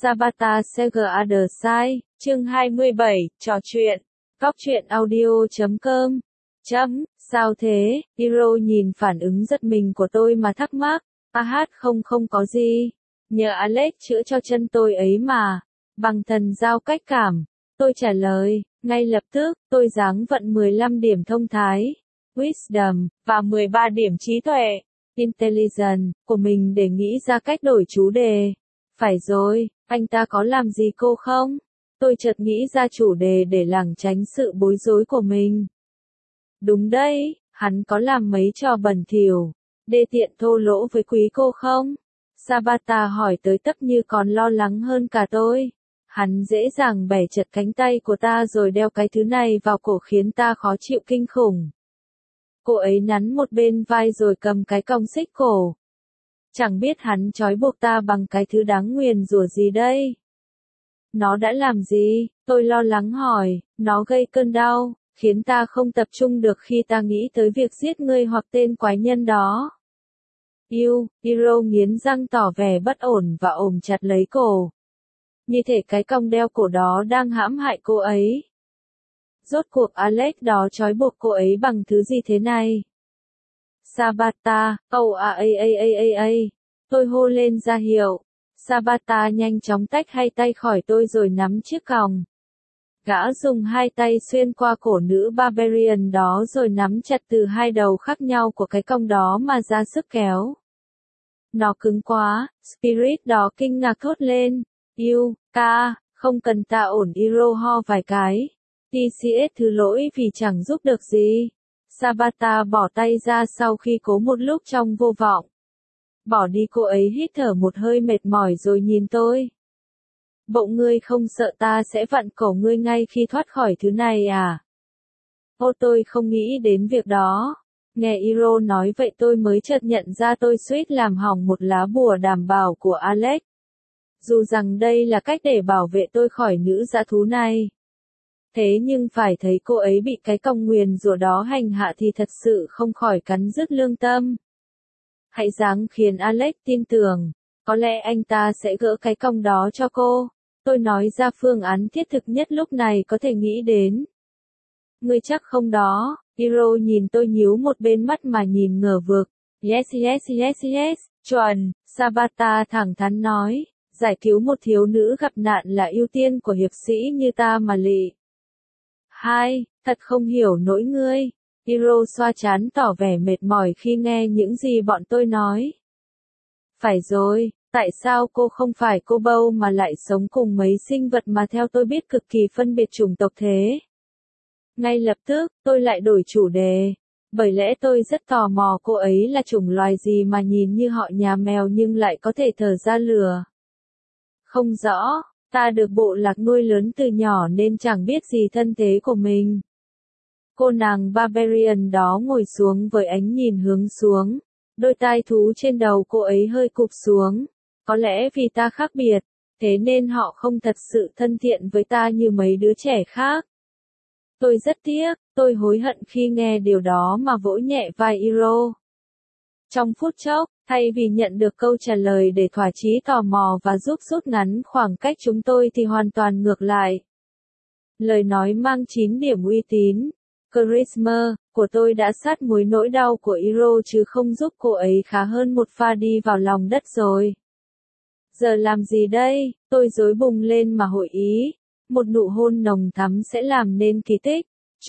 Sabata Sega Other Side, chương 27, trò chuyện. Góc truyện audio.com. Sao thế? Hiro nhìn phản ứng giật mình của tôi mà thắc mắc. Không có gì. Nhờ Alex chữa cho chân tôi ấy mà. Bằng thần giao cách cảm. Tôi trả lời, ngay lập tức, tôi giáng vận 15 điểm thông thái, Wisdom, và 13 điểm trí tuệ, Intelligence, của mình để nghĩ ra cách đổi chủ đề. Phải rồi, anh ta có làm gì cô không? Tôi chợt nghĩ ra chủ đề để lảng tránh sự bối rối của mình. Đúng đấy, hắn có làm mấy trò bẩn thỉu, đê tiện thô lỗ với quý cô không? Sabata hỏi tới tấp như còn lo lắng hơn cả tôi. Hắn dễ dàng bẻ chật cánh tay của ta rồi đeo cái thứ này vào cổ khiến ta khó chịu kinh khủng. Cô ấy nắn một bên vai rồi cầm cái cong xích cổ. Chẳng biết hắn trói buộc ta bằng cái thứ đáng nguyền rủa gì đây? Nó đã làm gì? Tôi lo lắng hỏi. Nó gây cơn đau, khiến ta không tập trung được khi ta nghĩ tới việc giết ngươi hoặc tên quái nhân đó. Hiro nghiến răng tỏ vẻ bất ổn và ôm chặt lấy cổ. Như thể cái cong đeo cổ đó đang hãm hại cô ấy. Rốt cuộc Alex đó trói buộc cô ấy bằng thứ gì thế này? Sabata, tôi hô lên ra hiệu. Sabata nhanh chóng tách hai tay khỏi tôi rồi nắm chiếc còng. Gã dùng hai tay xuyên qua cổ nữ Barbarian đó rồi nắm chặt từ hai đầu khác nhau của cái cong đó mà ra sức kéo. Nó cứng quá, Spirit đó kinh ngạc thốt lên. Không cần ta ổn. Hiro ho vài cái. TCS thứ lỗi vì chẳng giúp được gì. Sabata bỏ tay ra sau khi cố một lúc trong vô vọng. Bỏ đi. Cô ấy hít thở một hơi mệt mỏi rồi nhìn tôi. Bộ ngươi không sợ ta sẽ vặn cổ ngươi ngay khi thoát khỏi thứ này à? Tôi không nghĩ đến việc đó. Nghe Hiro nói vậy tôi mới chợt nhận ra tôi suýt làm hỏng một lá bùa đảm bảo của Alex. Dù rằng đây là cách để bảo vệ tôi khỏi nữ dã thú này. Thế nhưng phải thấy cô ấy bị cái cong nguyền rủa đó hành hạ thì thật sự không khỏi cắn rứt lương tâm. Hãy ráng khiến Alex tin tưởng. Có lẽ anh ta sẽ gỡ cái cong đó cho cô. Tôi nói ra phương án thiết thực nhất lúc này có thể nghĩ đến. Ngươi chắc không đó? Hiro nhìn tôi nhíu một bên mắt mà nhìn ngờ vực. Yes, chuẩn, Sabata thẳng thắn nói. Giải cứu một thiếu nữ gặp nạn là ưu tiên của hiệp sĩ như ta mà lị. Thật không hiểu nỗi ngươi. Hiro xoa trán tỏ vẻ mệt mỏi khi nghe những gì bọn tôi nói. Phải rồi, tại sao cô không phải cô bâu mà lại sống cùng mấy sinh vật mà theo tôi biết cực kỳ phân biệt chủng tộc thế? Ngay lập tức, tôi lại đổi chủ đề. Bởi lẽ tôi rất tò mò cô ấy là chủng loài gì mà nhìn như họ nhà mèo nhưng lại có thể thở ra lửa. Không rõ, ta được bộ lạc nuôi lớn từ nhỏ nên chẳng biết gì thân thế của mình. Cô nàng Barbarian đó ngồi xuống với ánh nhìn hướng xuống. Đôi tai thú trên đầu cô ấy hơi cụp xuống. Có lẽ vì ta khác biệt, thế nên họ không thật sự thân thiện với ta như mấy đứa trẻ khác. Tôi rất tiếc, tôi hối hận khi nghe điều đó mà vỗ nhẹ vai Hiro. Trong phút chốc, thay vì nhận được câu trả lời để thỏa chí tò mò và giúp rút ngắn khoảng cách chúng tôi thì hoàn toàn ngược lại. Lời nói mang 9 điểm uy tín, charisma, của tôi đã sát muối nỗi đau của Hiro chứ không giúp cô ấy khá hơn một pha đi vào lòng đất rồi. Giờ làm gì đây? Tôi rối bùng lên mà hội ý. Một nụ hôn nồng thắm sẽ làm nên kỳ tích.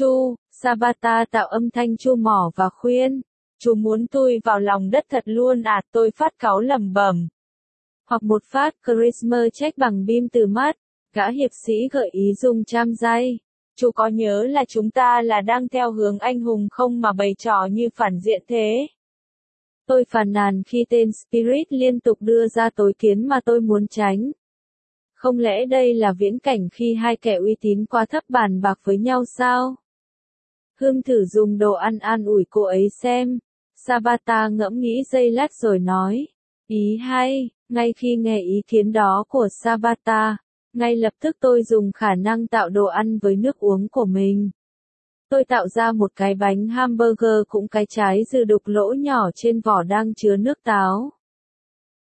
Sabata tạo âm thanh chu mỏ và khuyên. Chú muốn tôi vào lòng đất thật luôn à? Tôi phát cáu lẩm bẩm. Hoặc một phát charisma check bằng beam từ mắt. Gã hiệp sĩ gợi ý dùng cham dây. Chú có nhớ là chúng ta là đang theo hướng anh hùng không mà bày trò như phản diện thế? Tôi phàn nàn khi tên Spirit liên tục đưa ra tối kiến mà tôi muốn tránh. Không lẽ đây là viễn cảnh khi hai kẻ uy tín quá thấp bàn bạc với nhau sao? Thử dùng đồ ăn an ủi cô ấy xem. Sabata ngẫm nghĩ giây lát rồi nói. Ý hay, ngay khi nghe ý kiến đó của Sabata, ngay lập tức tôi dùng khả năng tạo đồ ăn với nước uống của mình. Tôi tạo ra một cái bánh hamburger cũng cái trái dư đục lỗ nhỏ trên vỏ đang chứa nước táo.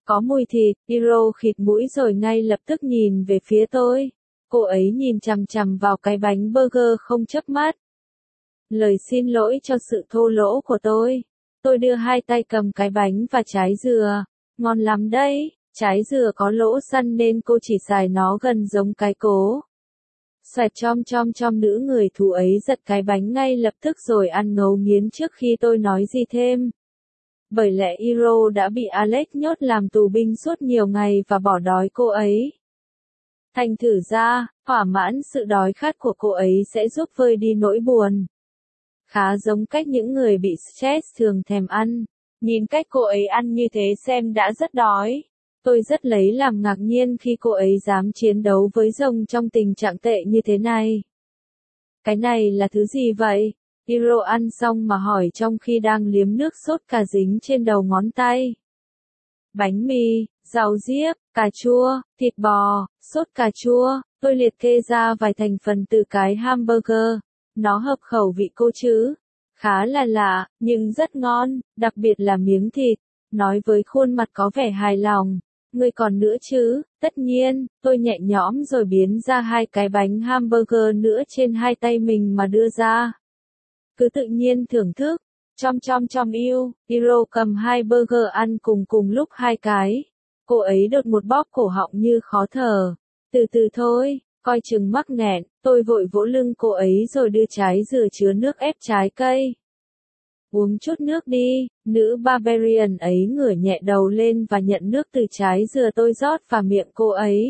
Có mùi thịt, Hiro khịt mũi rồi ngay lập tức nhìn về phía tôi. Cô ấy nhìn chằm chằm vào cái bánh burger không chớp mắt. Lời xin lỗi cho sự thô lỗ của tôi. Tôi đưa hai tay cầm cái bánh và trái dừa. Ngon lắm đấy, trái dừa có lỗ săn nên cô chỉ xài nó gần giống cái cố. Xoẹt chom nữ người thú ấy giật cái bánh ngay lập tức rồi ăn ngấu nghiến trước khi tôi nói gì thêm. Bởi lẽ Hiro đã bị Alex nhốt làm tù binh suốt nhiều ngày và bỏ đói cô ấy. Thành thử ra, thỏa mãn sự đói khát của cô ấy sẽ giúp vơi đi nỗi buồn. Khá giống cách những người bị stress thường thèm ăn. Nhìn cách cô ấy ăn như thế xem đã rất đói. Tôi rất lấy làm ngạc nhiên khi cô ấy dám chiến đấu với rồng trong tình trạng tệ như thế này. Cái này là thứ gì vậy? Hiro ăn xong mà hỏi trong khi đang liếm nước sốt cà dính trên đầu ngón tay. Bánh mì, rau diếp, cà chua, thịt bò, sốt cà chua, tôi liệt kê ra vài thành phần từ cái hamburger. Nó hợp khẩu vị cô chứ? Khá là lạ, nhưng rất ngon, đặc biệt là miếng thịt. Nói với khuôn mặt có vẻ hài lòng. Ngươi còn nữa chứ? Tất nhiên, tôi nhẹ nhõm rồi biến ra hai cái bánh hamburger nữa trên hai tay mình mà đưa ra. Cứ tự nhiên thưởng thức. Chom yêu, Hiro cầm hai burger ăn cùng lúc hai cái. Cô ấy đột một bóp cổ họng như khó thở. Từ từ thôi, coi chừng mắc nghẹn, tôi vội vỗ lưng cô ấy rồi đưa trái dừa chứa nước ép trái cây. Uống chút nước đi, nữ barbarian ấy ngửa nhẹ đầu lên và nhận nước từ trái dừa tôi rót vào miệng cô ấy.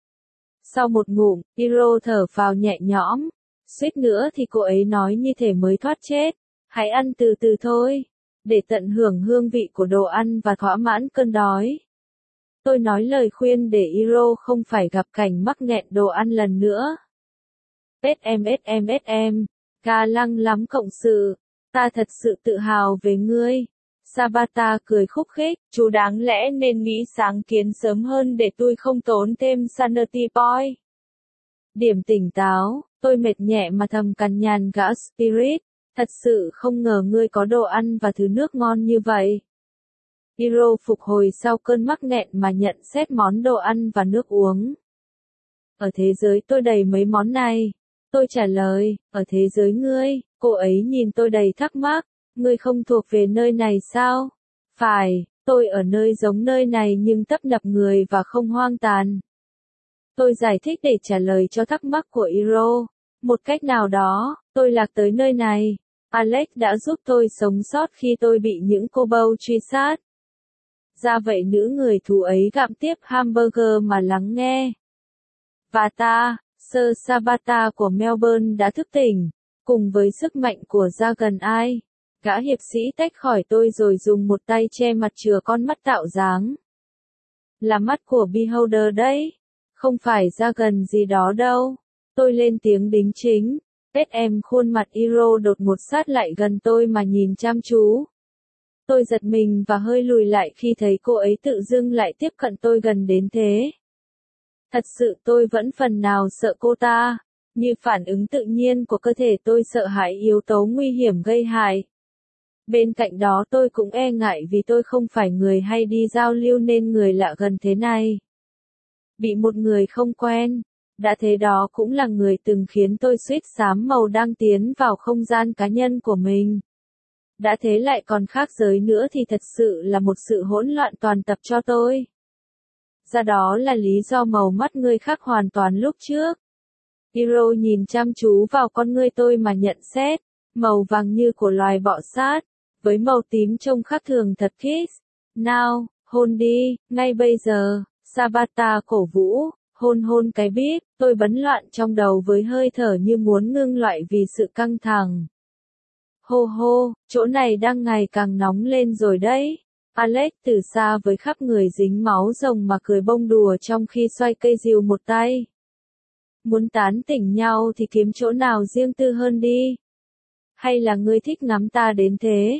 Sau một ngụm, Hiro thở phào nhẹ nhõm. Suýt nữa thì cô ấy nói như thể mới thoát chết. Hãy ăn từ từ thôi, để tận hưởng hương vị của đồ ăn và thỏa mãn cơn đói. Tôi nói lời khuyên để Hiro không phải gặp cảnh mắc nghẹn đồ ăn lần nữa. SM, ga lăng lắm cộng sự, ta thật sự tự hào về ngươi. Sabata cười khúc khích, chú đáng lẽ nên nghĩ sáng kiến sớm hơn để tôi không tốn thêm sanity point. Điểm tỉnh táo, tôi mệt nhẹ mà thầm cằn nhằn gã Spirit. Thật sự không ngờ ngươi có đồ ăn và thứ nước ngon như vậy. Hiro phục hồi sau cơn mắc nghẹn mà nhận xét món đồ ăn và nước uống. Ở thế giới tôi đầy mấy món này. Tôi trả lời, ở thế giới ngươi, cô ấy nhìn tôi đầy thắc mắc. Ngươi không thuộc về nơi này sao? Phải, tôi ở nơi giống nơi này nhưng tấp nập người và không hoang tàn. Tôi giải thích để trả lời cho thắc mắc của Hiro. Một cách nào đó, tôi lạc tới nơi này. Alex đã giúp tôi sống sót khi tôi bị những cô bâu truy sát. Ra vậy nữ người thú ấy gặm tiếp hamburger mà lắng nghe. Và ta, Sir Sabata của Melbourne đã thức tỉnh, cùng với sức mạnh của Dragon Eye. Gã hiệp sĩ tách khỏi tôi rồi dùng một tay che mặt chừa con mắt tạo dáng. Là mắt của Beholder đấy, không phải Dragon gì đó đâu. Tôi lên tiếng đính chính. SM khuôn mặt Hiro đột ngột sát lại gần tôi mà nhìn chăm chú. Tôi giật mình và hơi lùi lại khi thấy cô ấy tự dưng lại tiếp cận tôi gần đến thế. Thật sự tôi vẫn phần nào sợ cô ta. Như phản ứng tự nhiên của cơ thể tôi sợ hãi yếu tố nguy hiểm gây hại. Bên cạnh đó tôi cũng e ngại vì tôi không phải người hay đi giao lưu nên người lạ gần thế này. Bị một người không quen. Đã thế đó cũng là người từng khiến tôi suýt xám màu đang tiến vào không gian cá nhân của mình. Đã thế lại còn khác giới nữa thì thật sự là một sự hỗn loạn toàn tập cho tôi. Ra đó là lý do màu mắt ngươi khác hoàn toàn lúc trước. Hiro nhìn chăm chú vào con ngươi tôi mà nhận xét, màu vàng như của loài bọ sát, với màu tím trông khác thường thật kiss. Nào, hôn đi, ngay bây giờ, Sabata cổ vũ. Hôn cái bíp, tôi bấn loạn trong đầu với hơi thở như muốn ngưng lại vì sự căng thẳng. Hô, chỗ này đang ngày càng nóng lên rồi đấy. Alex từ xa với khắp người dính máu rồng mà cười bông đùa trong khi xoay cây rìu một tay. Muốn tán tỉnh nhau thì kiếm chỗ nào riêng tư hơn đi. Hay là ngươi thích ngắm ta đến thế?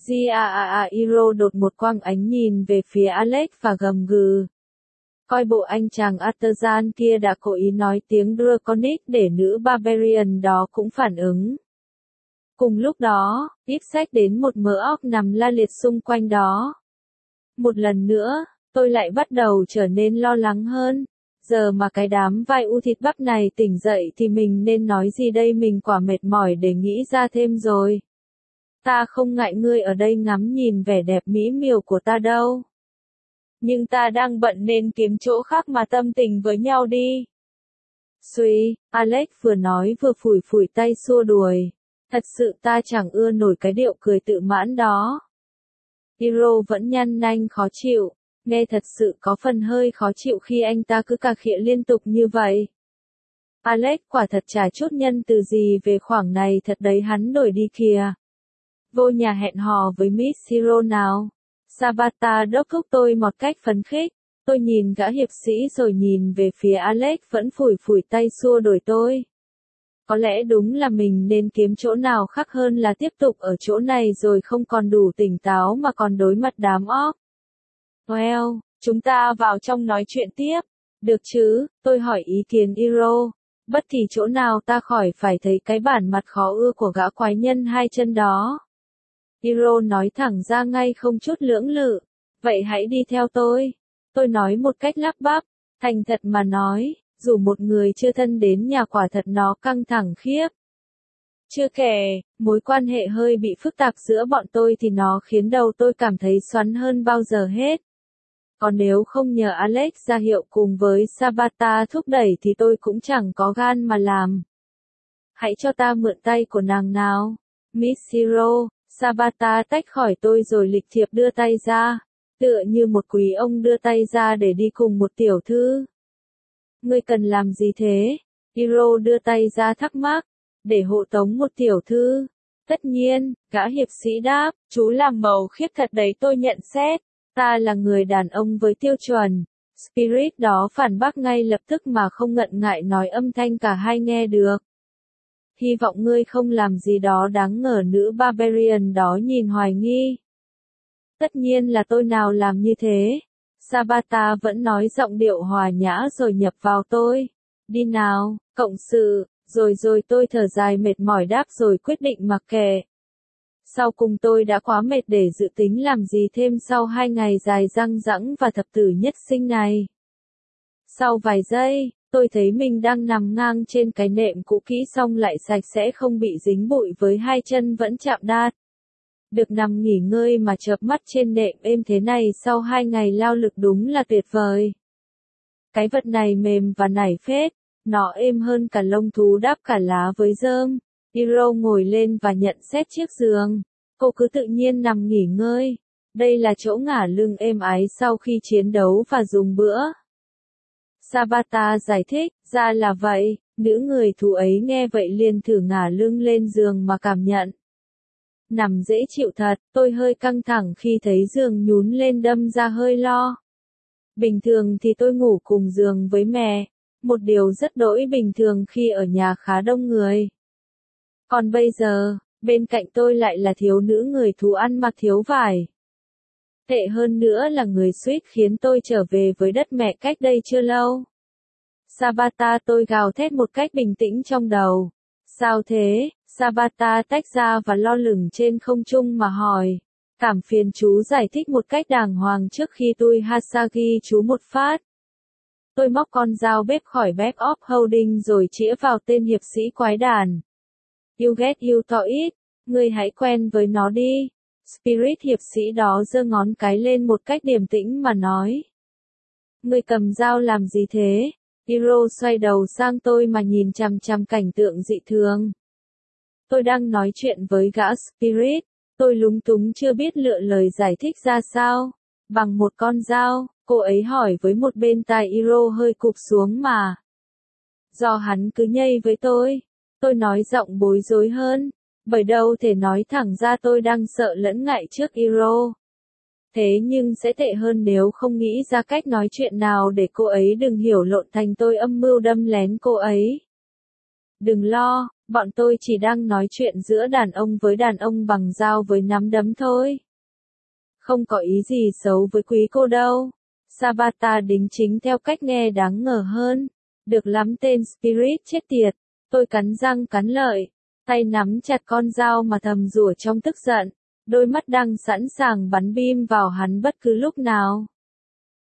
Hiro đột một quăng ánh nhìn về phía Alex và gầm gừ. Coi bộ anh chàng artisan kia đã cố ý nói tiếng Draconic để nữ barbarian đó cũng phản ứng. Cùng lúc đó, tiếp sách đến một mớ óc nằm la liệt xung quanh đó. Một lần nữa, tôi lại bắt đầu trở nên lo lắng hơn. Giờ mà cái đám vai u thịt bắp này tỉnh dậy thì mình nên nói gì đây, mình quả mệt mỏi để nghĩ ra thêm rồi. Ta không ngại ngươi ở đây ngắm nhìn vẻ đẹp mỹ miều của ta đâu. Nhưng ta đang bận nên kiếm chỗ khác mà tâm tình với nhau đi. Suy, Alex vừa nói vừa phủi phủi tay xua đuổi. Thật sự ta chẳng ưa nổi cái điệu cười tự mãn đó. Hiro vẫn nhăn nanh khó chịu, nghe thật sự có phần hơi khó chịu khi anh ta cứ cà khịa liên tục như vậy. Alex quả thật chả chút nhân từ gì về khoảng này thật đấy, hắn nổi đi kìa. Vô nhà hẹn hò với Miss Hiro nào. Sabata đốc thúc tôi một cách phấn khích. Tôi nhìn gã hiệp sĩ rồi nhìn về phía Alex vẫn phủi phủi tay xua đuổi tôi. Có lẽ đúng là mình nên kiếm chỗ nào khác hơn là tiếp tục ở chỗ này rồi không còn đủ tỉnh táo mà còn đối mặt đám óc. Well, chúng ta vào trong nói chuyện tiếp. Được chứ, tôi hỏi ý kiến Hiro. Bất kỳ chỗ nào ta khỏi phải thấy cái bản mặt khó ưa của gã quái nhân hai chân đó. Hiro nói thẳng ra ngay không chút lưỡng lự. Vậy hãy đi theo tôi. Tôi nói một cách lắp bắp. Thành thật mà nói, dù một người chưa thân đến nhà quả thật nó căng thẳng khiếp. Chưa kể, mối quan hệ hơi bị phức tạp giữa bọn tôi thì nó khiến đầu tôi cảm thấy xoắn hơn bao giờ hết. Còn nếu không nhờ Alex ra hiệu cùng với Sabata thúc đẩy thì tôi cũng chẳng có gan mà làm. Hãy cho ta mượn tay của nàng nào. Miss Hiro, Sabata tách khỏi tôi rồi lịch thiệp đưa tay ra, tựa như một quý ông đưa tay ra để đi cùng một tiểu thư. Ngươi cần làm gì thế? Hiro đưa tay ra thắc mắc, để hộ tống một tiểu thư. Tất nhiên, gã hiệp sĩ đáp, chú làm màu khiếp thật đấy, tôi nhận xét. Ta là người đàn ông với tiêu chuẩn. Spirit đó phản bác ngay lập tức mà không ngần ngại nói âm thanh cả hai nghe được. Hy vọng ngươi không làm gì đó đáng ngờ. Nữ Barbarian đó nhìn hoài nghi. Tất nhiên là tôi nào làm như thế. Sabata vẫn nói giọng điệu hòa nhã rồi nhập vào tôi. Đi nào, cộng sự, rồi tôi thở dài mệt mỏi đáp rồi quyết định mặc kệ. Sau cùng tôi đã quá mệt để dự tính làm gì thêm sau 2 ngày dài dằng dẵng và thập tử nhất sinh này. Sau vài giây, tôi thấy mình đang nằm ngang trên cái nệm cũ kỹ xong lại sạch sẽ không bị dính bụi với hai chân vẫn chạm đát. Được nằm nghỉ ngơi mà chợp mắt trên nệm êm thế này sau 2 ngày lao lực đúng là tuyệt vời. Cái vật này mềm và nảy phết, nó êm hơn cả lông thú đáp cả lá với rơm. Hiro ngồi lên và nhận xét chiếc giường. Cô cứ tự nhiên nằm nghỉ ngơi. Đây là chỗ ngả lưng êm ái sau khi chiến đấu và dùng bữa. Sabata giải thích, ra là vậy, nữ người thú ấy nghe vậy liền thử ngả lưng lên giường mà cảm nhận. Nằm dễ chịu thật, tôi hơi căng thẳng khi thấy giường nhún lên đâm ra hơi lo. Bình thường thì tôi ngủ cùng giường với mẹ, một điều rất đỗi bình thường khi ở nhà khá đông người. Còn bây giờ, bên cạnh tôi lại là thiếu nữ người thú ăn mặc thiếu vải. Tệ hơn nữa là người suýt khiến tôi trở về với đất mẹ cách đây chưa lâu. Sabata, tôi gào thét một cách bình tĩnh trong đầu. Sao thế? Sabata tách ra và lo lửng trên không trung mà hỏi. Cảm phiền chú giải thích một cách đàng hoàng trước khi tôi Hasagi chú một phát. Tôi móc con dao bếp khỏi bag of holding rồi chĩa vào tên hiệp sĩ quái đản. You get you to it. Ngươi hãy quen với nó đi. Spirit hiệp sĩ đó giơ ngón cái lên một cách điềm tĩnh mà nói. Ngươi cầm dao làm gì thế? Hiro xoay đầu sang tôi mà nhìn chằm chằm cảnh tượng dị thường. Tôi đang nói chuyện với gã Spirit. Tôi lúng túng chưa biết lựa lời giải thích ra sao. Bằng một con dao, cô ấy hỏi với một bên tai Hiro hơi cụp xuống mà. Do hắn cứ nhây với tôi. Tôi nói giọng bối rối hơn. Bởi đâu thể nói thẳng ra tôi đang sợ lẫn ngại trước Hiro. Thế nhưng sẽ tệ hơn nếu không nghĩ ra cách nói chuyện nào để cô ấy đừng hiểu lộn thành tôi âm mưu đâm lén cô ấy. Đừng lo, bọn tôi chỉ đang nói chuyện giữa đàn ông với đàn ông bằng dao với nắm đấm thôi. Không có ý gì xấu với quý cô đâu. Sabata đính chính theo cách nghe đáng ngờ hơn. Được lắm tên Spirit chết tiệt. Tôi cắn răng cắn lợi. Tay nắm chặt con dao mà thầm rủa trong tức giận. Đôi mắt đang sẵn sàng bắn bim vào hắn bất cứ lúc nào.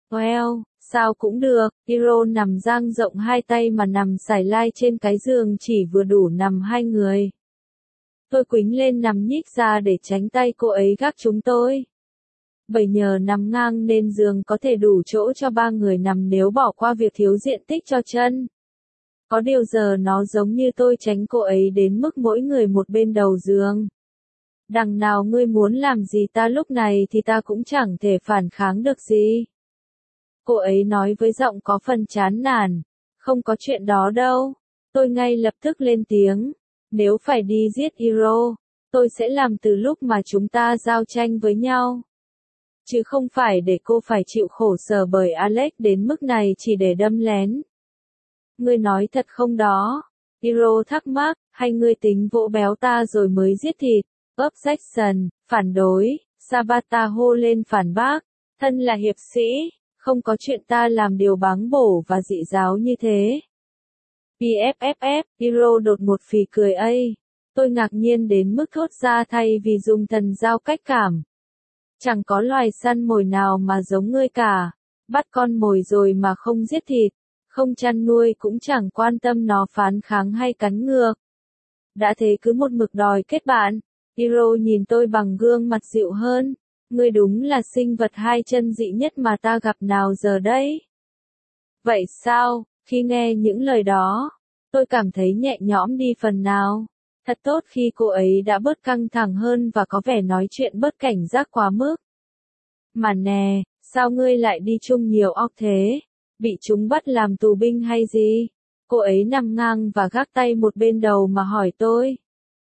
Well, sao cũng được, Hiro nằm dang rộng hai tay mà nằm sải lai trên cái giường chỉ vừa đủ nằm hai người. Tôi quĩnh lên nằm nhích ra để tránh tay cô ấy gác chúng tôi. Bởi nhờ nằm ngang nên giường có thể đủ chỗ cho ba người nằm nếu bỏ qua việc thiếu diện tích cho chân. Có điều giờ nó giống như tôi tránh cô ấy đến mức mỗi người một bên đầu giường. Đằng nào ngươi muốn làm gì ta lúc này thì ta cũng chẳng thể phản kháng được gì. Cô ấy nói với giọng có phần chán nản. Không có chuyện đó đâu. Tôi ngay lập tức lên tiếng. Nếu phải đi giết Hiro, tôi sẽ làm từ lúc mà chúng ta giao tranh với nhau. Chứ không phải để cô phải chịu khổ sở bởi Alex đến mức này chỉ để đâm lén. Ngươi nói thật không đó? Hiro thắc mắc, hay ngươi tính vỗ béo ta rồi mới giết thịt? Objection, phản đối, Sabata hô lên phản bác, thân là hiệp sĩ, không có chuyện ta làm điều báng bổ và dị giáo như thế. PFFF, Hiro đột ngột phì cười ây. Tôi ngạc nhiên đến mức thốt ra thay vì dùng thần giao cách cảm. Chẳng có loài săn mồi nào mà giống ngươi cả. Bắt con mồi rồi mà không giết thịt. Không chăn nuôi cũng chẳng quan tâm nó phản kháng hay cắn ngược. Đã thế cứ một mực đòi kết bạn. Hiro nhìn tôi bằng gương mặt dịu hơn. Ngươi đúng là sinh vật hai chân dị nhất mà ta gặp nào giờ đấy. Vậy sao, khi nghe những lời đó, tôi cảm thấy nhẹ nhõm đi phần nào. Thật tốt khi cô ấy đã bớt căng thẳng hơn và có vẻ nói chuyện bớt cảnh giác quá mức. Mà nè, sao ngươi lại đi chung nhiều óc thế? Bị chúng bắt làm tù binh hay gì? Cô ấy nằm ngang và gác tay một bên đầu mà hỏi tôi.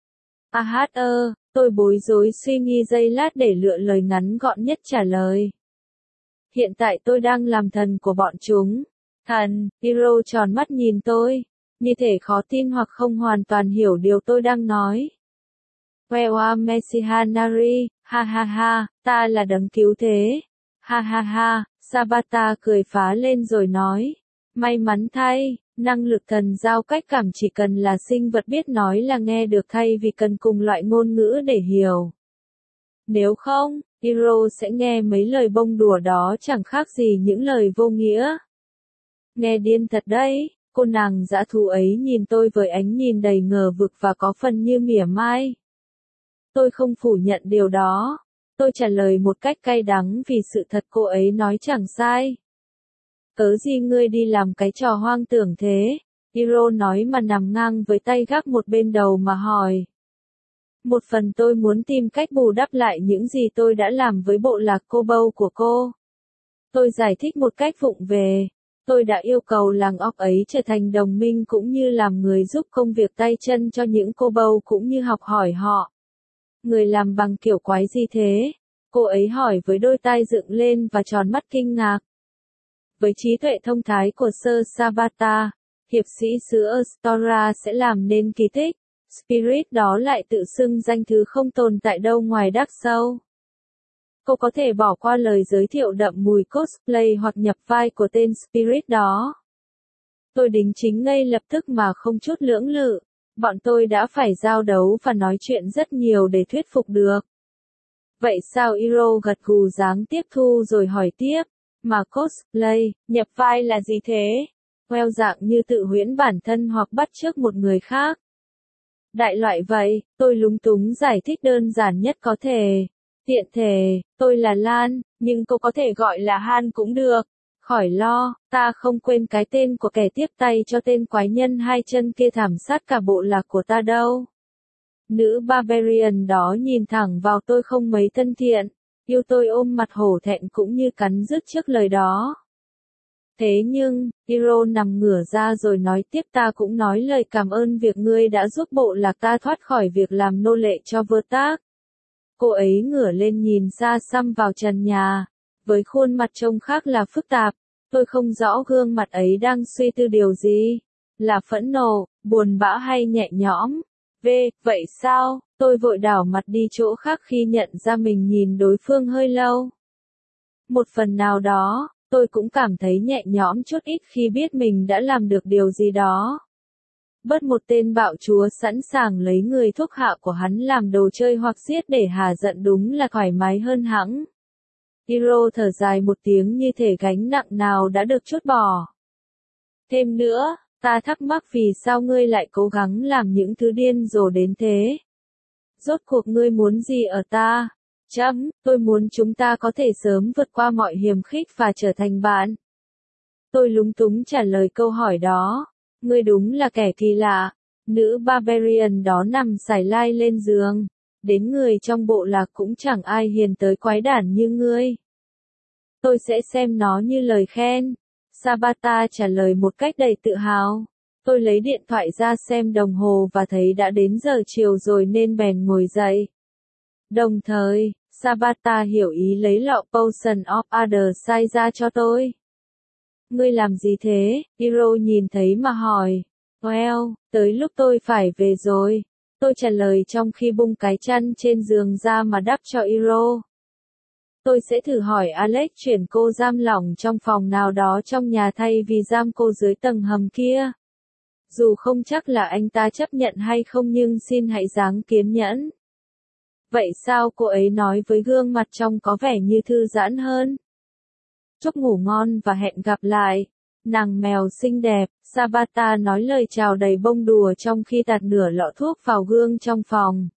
Tôi bối rối suy nghĩ giây lát để lựa lời ngắn gọn nhất trả lời. Hiện tại tôi đang làm thần của bọn chúng. Thần, Hiro tròn mắt nhìn tôi, như thể khó tin hoặc không hoàn toàn hiểu điều tôi đang nói. Wewa Messihanari, ha ha ha, ta là đấng cứu thế. Ha ha ha, Sabata cười phá lên rồi nói. May mắn thay, năng lực thần giao cách cảm chỉ cần là sinh vật biết nói là nghe được thay vì cần cùng loại ngôn ngữ để hiểu. Nếu không, Hiro sẽ nghe mấy lời bông đùa đó chẳng khác gì những lời vô nghĩa. Nghe điên thật đấy, cô nàng dã thú ấy nhìn tôi với ánh nhìn đầy ngờ vực và có phần như mỉa mai. Tôi không phủ nhận điều đó. Tôi trả lời một cách cay đắng vì sự thật cô ấy nói chẳng sai. Cớ gì ngươi đi làm cái trò hoang tưởng thế? Hiro nói mà nằm ngang với tay gác một bên đầu mà hỏi. Một phần tôi muốn tìm cách bù đắp lại những gì tôi đã làm với bộ lạc cô bâu của cô. Tôi giải thích một cách vụng về. Tôi đã yêu cầu làng óc ấy trở thành đồng minh cũng như làm người giúp công việc tay chân cho những cô bâu cũng như học hỏi họ. Người làm bằng kiểu quái gì thế? Cô ấy hỏi với đôi tai dựng lên và tròn mắt kinh ngạc. Với trí tuệ thông thái của Sir Sabata, hiệp sĩ xứ Astora sẽ làm nên kỳ tích. Spirit đó lại tự xưng danh thứ không tồn tại đâu ngoài Dark Soul. Cô có thể bỏ qua lời giới thiệu đậm mùi cosplay hoặc nhập vai của tên Spirit đó. Tôi đính chính ngay lập tức mà không chút lưỡng lự. Bọn tôi đã phải giao đấu và nói chuyện rất nhiều để thuyết phục được. Vậy sao Hiro gật gù dáng tiếp thu rồi hỏi tiếp. Mà cosplay, nhập vai là gì thế? Well dạng như tự huyễn bản thân hoặc bắt chước một người khác. Đại loại vậy, tôi lúng túng giải thích đơn giản nhất có thể. Tiện thể, tôi là Lan, nhưng cô có thể gọi là Han cũng được. Khỏi lo, ta không quên cái tên của kẻ tiếp tay cho tên quái nhân hai chân kia thảm sát cả bộ lạc của ta đâu. Nữ Barbarian đó nhìn thẳng vào tôi không mấy thân thiện, yêu tôi ôm mặt hổ thẹn cũng như cắn rứt trước lời đó. Thế nhưng, Hiro nằm ngửa ra rồi nói tiếp ta cũng nói lời cảm ơn việc ngươi đã giúp bộ lạc ta thoát khỏi việc làm nô lệ cho Vertak. Cô ấy ngửa lên nhìn xa xăm vào trần nhà, với khuôn mặt trông khác là phức tạp. Tôi không rõ gương mặt ấy đang suy tư điều gì. Là phẫn nộ, buồn bã hay nhẹ nhõm. Vậy sao? Tôi vội đảo mặt đi chỗ khác khi nhận ra mình nhìn đối phương hơi lâu. Một phần nào đó, tôi cũng cảm thấy nhẹ nhõm chút ít khi biết mình đã làm được điều gì đó. Bớt một tên bạo chúa sẵn sàng lấy người thuộc hạ của hắn làm đồ chơi hoặc giết để hà giận đúng là thoải mái hơn hẳn. Hiro thở dài một tiếng như thể gánh nặng nào đã được trút bỏ. Thêm nữa, ta thắc mắc vì sao ngươi lại cố gắng làm những thứ điên rồ đến thế. Rốt cuộc ngươi muốn gì ở ta? Tôi muốn chúng ta có thể sớm vượt qua mọi hiềm khích và trở thành bạn. Tôi lúng túng trả lời câu hỏi đó. Ngươi đúng là kẻ kỳ lạ. Nữ Barbarian đó nằm sải lai lên giường. Đến người trong bộ lạc cũng chẳng ai hiền tới quái đản như ngươi. Tôi sẽ xem nó như lời khen. Sabata trả lời một cách đầy tự hào. Tôi lấy điện thoại ra xem đồng hồ và thấy đã đến giờ chiều rồi nên bèn ngồi dậy. Đồng thời, Sabata hiểu ý lấy lọ Potion of Other Side ra cho tôi. Ngươi làm gì thế? Hiro nhìn thấy mà hỏi. Well, tới lúc tôi phải về rồi. Tôi trả lời trong khi bung cái chăn trên giường ra mà đắp cho Hiro. Tôi sẽ thử hỏi Alex chuyển cô giam lỏng trong phòng nào đó trong nhà thay vì giam cô dưới tầng hầm kia. Dù không chắc là anh ta chấp nhận hay không nhưng xin hãy dáng kiên nhẫn. Vậy sao cô ấy nói với gương mặt trông có vẻ như thư giãn hơn? Chúc ngủ ngon và hẹn gặp lại. Nàng mèo xinh đẹp, Sabata nói lời chào đầy bông đùa trong khi tạt nửa lọ thuốc vào gương trong phòng.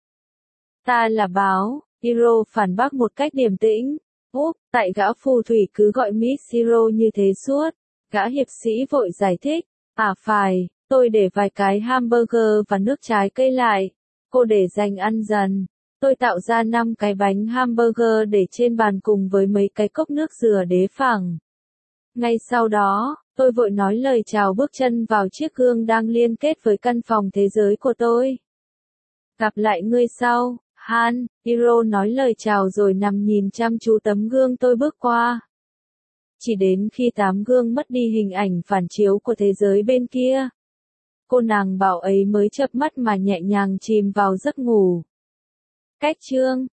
Ta là báo, Hiro phản bác một cách điềm tĩnh. Tại gã phù thủy cứ gọi Miss Hiro như thế suốt. Gã hiệp sĩ vội giải thích. À phải, tôi để vài cái hamburger và nước trái cây lại. Cô để dành ăn dần. Tôi tạo ra 5 cái bánh hamburger để trên bàn cùng với mấy cái cốc nước dừa đế phẳng. Ngay sau đó, tôi vội nói lời chào bước chân vào chiếc gương đang liên kết với căn phòng thế giới của tôi. Gặp lại ngươi sau, Han, Hiro nói lời chào rồi nằm nhìn chăm chú tấm gương tôi bước qua. Chỉ đến khi tấm gương mất đi hình ảnh phản chiếu của thế giới bên kia. Cô nàng bảo ấy mới chợp mắt mà nhẹ nhàng chìm vào giấc ngủ. Cách chương